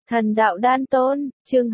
Thần đạo đan tôn, chương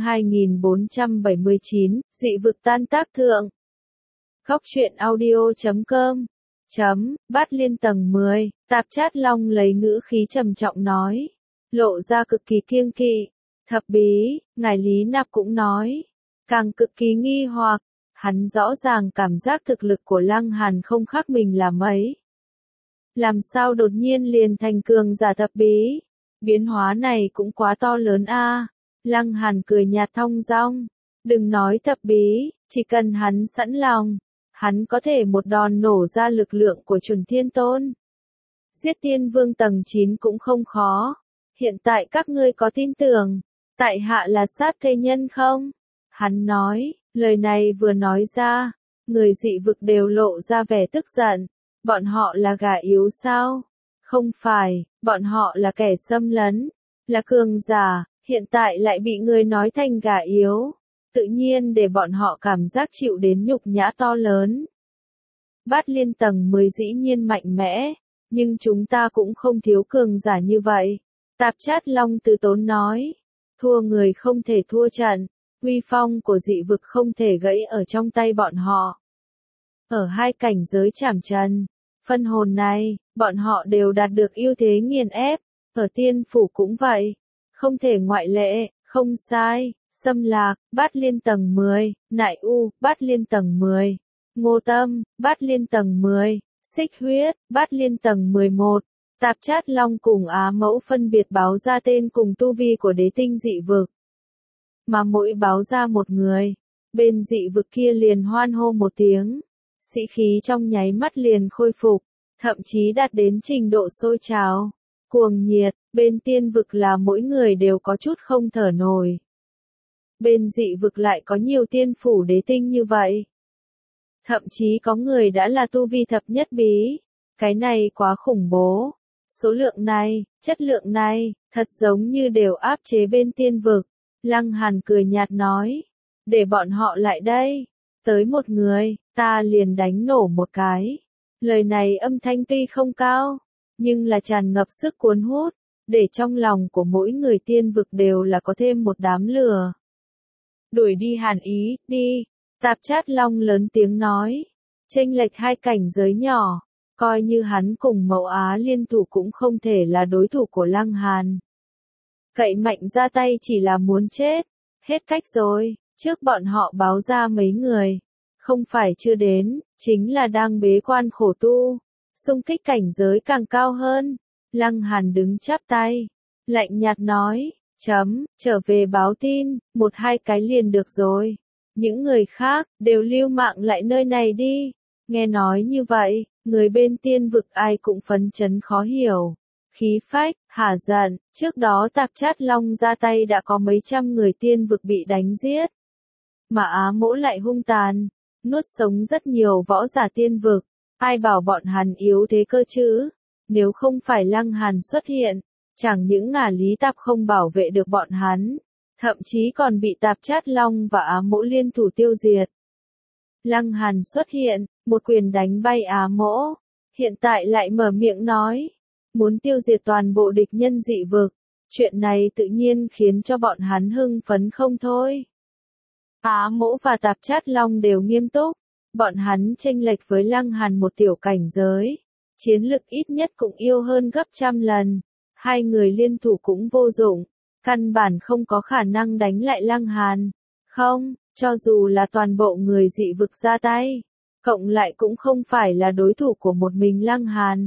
2479, dị vực tan tác thượng. Góc truyện audio.com Bát Liên tầng 10, Tạp Chát Long lấy ngữ khí trầm trọng nói, lộ ra cực kỳ kiêng kỵ. Thập bí, ngài Lý Nạp cũng nói, càng cực kỳ nghi hoặc, hắn rõ ràng cảm giác thực lực của Lăng Hàn không khác mình là mấy. Làm sao đột nhiên liền thành cường giả thập bí? Biến hóa này cũng quá to lớn a. Lăng Hàn cười nhạt thong dong, đừng nói thập bí, chỉ cần hắn sẵn lòng, hắn có thể một đòn nổ ra lực lượng của Chuẩn Thiên Tôn. Giết Tiên Vương tầng 9 cũng không khó. Hiện tại các ngươi có tin tưởng, tại hạ là sát cây nhân không? Hắn nói, lời này vừa nói ra, người dị vực đều lộ ra vẻ tức giận. Bọn họ là gà yếu sao? Không phải, bọn họ là kẻ xâm lấn, là cường giả, hiện tại lại bị người nói thành gà yếu. Tự nhiên để bọn họ cảm giác chịu đến nhục nhã to lớn. Bát Liên tầng 10 dĩ nhiên mạnh mẽ, nhưng chúng ta cũng không thiếu cường giả như vậy. Tạp Chát Long từ tốn nói, thua người không thể thua trận, uy phong của dị vực không thể gãy ở trong tay bọn họ. Ở hai cảnh giới trảm trần, phân hồn này, bọn họ đều đạt được ưu thế nghiền ép, ở tiên phủ cũng vậy, không thể ngoại lệ, không sai. Xâm Lạc, Bát Liên tầng 10, Nại U, Bát Liên tầng 10, Ngô Tâm, Bát Liên tầng 10, Xích Huyết, Bát Liên tầng 11. Tạp Chát Long cùng Á Mẫu phân biệt báo ra tên cùng tu vi của đế tinh dị vực. Mà mỗi báo ra một người, bên dị vực kia liền hoan hô một tiếng. Sĩ khí trong nháy mắt liền khôi phục, thậm chí đạt đến trình độ sôi trào, cuồng nhiệt, bên tiên vực là mỗi người đều có chút không thở nổi. Bên dị vực lại có nhiều tiên phủ đế tinh như vậy. Thậm chí có người đã là tu vi thập nhất bí. Cái này quá khủng bố. Số lượng này, chất lượng này, thật giống như đều áp chế bên tiên vực. Lăng Hàn cười nhạt nói, để bọn họ lại đây. Tới một người, ta liền đánh nổ một cái. Lời này âm thanh tuy không cao, nhưng là tràn ngập sức cuốn hút, để trong lòng của mỗi người tiên vực đều là có thêm một đám lửa. Đuổi đi hàn ý, đi. Tạp Chát Long lớn tiếng nói. Chênh lệch hai cảnh giới nhỏ, coi như hắn cùng Mậu Á liên thủ cũng không thể là đối thủ của Lăng Hàn. Cậy mạnh ra tay chỉ là muốn chết. Hết cách rồi, trước bọn họ báo ra mấy người. Không phải chưa đến, chính là đang bế quan khổ tu. Xung kích cảnh giới càng cao hơn. Lăng Hàn đứng chắp tay. Lạnh nhạt nói. Trở về báo tin, một hai cái liền được rồi. Những người khác, đều lưu mạng lại nơi này đi. Nghe nói như vậy, người bên tiên vực ai cũng phấn chấn khó hiểu. Khí phách, hả giận, trước đó Tạp Chát Long ra tay đã có mấy trăm người tiên vực bị đánh giết. Mà Á Mỗ lại hung tàn, nuốt sống rất nhiều võ giả tiên vực. Ai bảo bọn hắn yếu thế cơ chứ? Nếu không phải Lăng Hàn xuất hiện, chẳng những ngả Lý Tạp không bảo vệ được bọn hắn, thậm chí còn bị Tạp Chát Long và Á Mỗ liên thủ tiêu diệt. Lăng Hàn xuất hiện, một quyền đánh bay Á Mỗ, hiện tại lại mở miệng nói, muốn tiêu diệt toàn bộ địch nhân dị vực. Chuyện này tự nhiên khiến cho bọn hắn hưng phấn không thôi. Á Mỗ và Tạp Chát Long đều nghiêm túc, bọn hắn chênh lệch với Lăng Hàn một tiểu cảnh giới, chiến lực ít nhất cũng yêu hơn gấp trăm lần. Hai người liên thủ cũng vô dụng, căn bản không có khả năng đánh lại Lăng Hàn. Không, cho dù là toàn bộ người dị vực ra tay, cộng lại cũng không phải là đối thủ của một mình Lăng Hàn.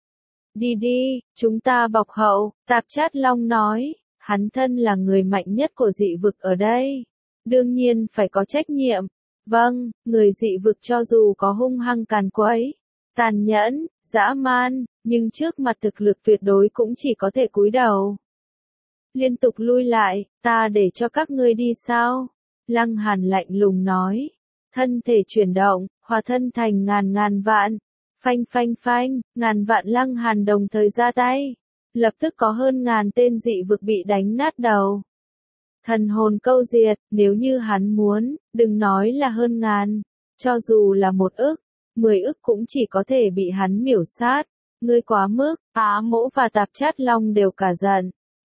Đi đi, chúng ta bọc hậu, Tạp Chát Long nói, hắn thân là người mạnh nhất của dị vực ở đây. Đương nhiên phải có trách nhiệm. Vâng, người dị vực cho dù có hung hăng càn quấy, tàn nhẫn, dã man, nhưng trước mặt thực lực tuyệt đối cũng chỉ có thể cúi đầu. Liên tục lui lại, ta để cho các ngươi đi sao? Lăng Hàn lạnh lùng nói. Thân thể chuyển động, hòa thân thành ngàn vạn. Phanh phanh phanh, ngàn vạn Lăng Hàn đồng thời ra tay. Lập tức có hơn ngàn tên dị vực bị đánh nát đầu. Thần hồn câu diệt, nếu như hắn muốn, đừng nói là hơn ngàn. Cho dù là 1 ức, 10 ức cũng chỉ có thể bị hắn miểu sát. Ngươi quá mức, Á Mỗ và Tạp Chát Long đều cả giận.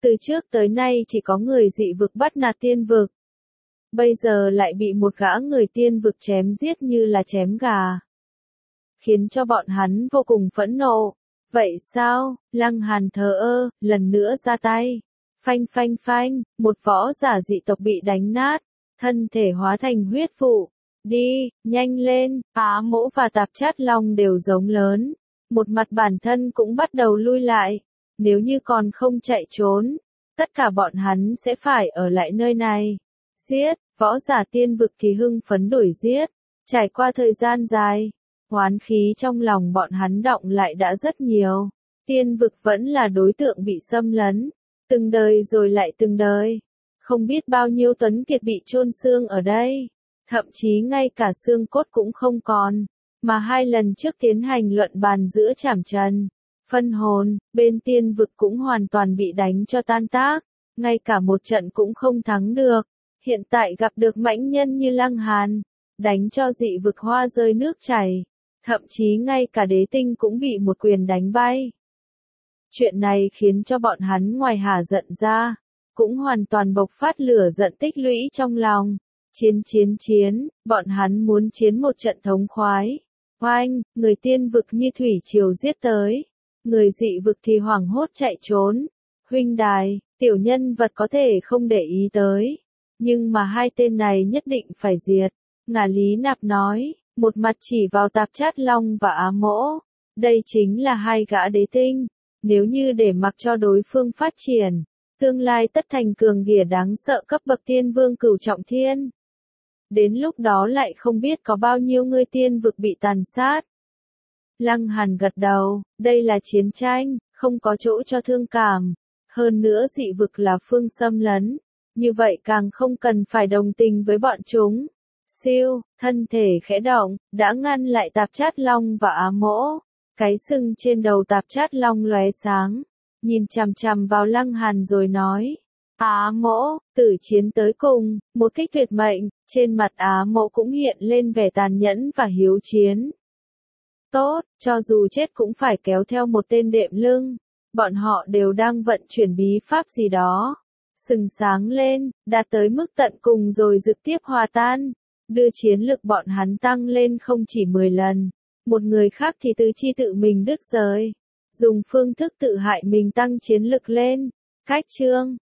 Từ trước tới nay chỉ có người dị vực bắt nạt tiên vực. Bây giờ lại bị một gã người tiên vực chém giết như là chém gà. Khiến cho bọn hắn vô cùng phẫn nộ. Vậy sao? Lăng Hàn thờ ơ, lần nữa ra tay. Phanh phanh phanh, một võ giả dị tộc bị đánh nát, thân thể hóa thành huyết vụ. Đi, nhanh lên, Á Mỗ và Tạp Chát Long đều giống lớn. Một mặt bản thân cũng bắt đầu lui lại. Nếu như còn không chạy trốn, tất cả bọn hắn sẽ phải ở lại nơi này. Giết, võ giả tiên vực thì hưng phấn đuổi giết. Trải qua thời gian dài, oán khí trong lòng bọn hắn đọng lại đã rất nhiều. Tiên vực vẫn là đối tượng bị xâm lấn. Từng đời rồi lại từng đời. Không biết bao nhiêu tuấn kiệt bị chôn xương ở đây. Thậm chí ngay cả xương cốt cũng không còn. Mà 2 lần trước tiến hành luận bàn giữa Trảm Trần, Phân Hồn, bên tiên vực cũng hoàn toàn bị đánh cho tan tác. Ngay cả một trận cũng không thắng được. Hiện tại gặp được mãnh nhân như Lăng Hàn, đánh cho dị vực hoa rơi nước chảy. Thậm chí ngay cả đế tinh cũng bị một quyền đánh bay. Chuyện này khiến cho bọn hắn ngoài hả giận ra, cũng hoàn toàn bộc phát lửa giận tích lũy trong lòng. Chiến, bọn hắn muốn chiến một trận thống khoái. Oanh, người tiên vực như thủy triều giết tới. Người dị vực thì hoảng hốt chạy trốn. Huynh đài, tiểu nhân vật có thể không để ý tới. Nhưng mà 2 tên này nhất định phải diệt. Ngả Lý Nạp nói, một mặt chỉ vào Tạp Chát Long và Á Mỗ. Đây chính là 2 gã đế tinh. Nếu như để mặc cho đối phương phát triển, tương lai tất thành cường ghìa đáng sợ cấp bậc tiên vương cửu trọng thiên. Đến lúc đó lại không biết có bao nhiêu người tiên vực bị tàn sát. Lăng Hàn gật đầu, đây là chiến tranh, không có chỗ cho thương cảm. Hơn nữa dị vực là phương xâm lấn, như vậy càng không cần phải đồng tình với bọn chúng. Siêu, thân thể khẽ động, đã ngăn lại Tạp Chát Long và Á Mỗ. Cái sừng trên đầu Tạp Chát Long lóe sáng, nhìn chằm chằm vào Lăng Hàn rồi nói. Á Mỗ, tử chiến tới cùng, một kích tuyệt mệnh, trên mặt Á Mỗ cũng hiện lên vẻ tàn nhẫn và hiếu chiến. Tốt, cho dù chết cũng phải kéo theo một tên đệm lưng. Bọn họ đều đang vận chuyển bí pháp gì đó. Sừng sáng lên, đạt tới mức tận cùng rồi trực tiếp hòa tan. Đưa chiến lực bọn hắn tăng lên không chỉ 10 lần. Một người khác thì tứ chi tự mình đứt rời. Dùng phương thức tự hại mình tăng chiến lực lên. Cách chương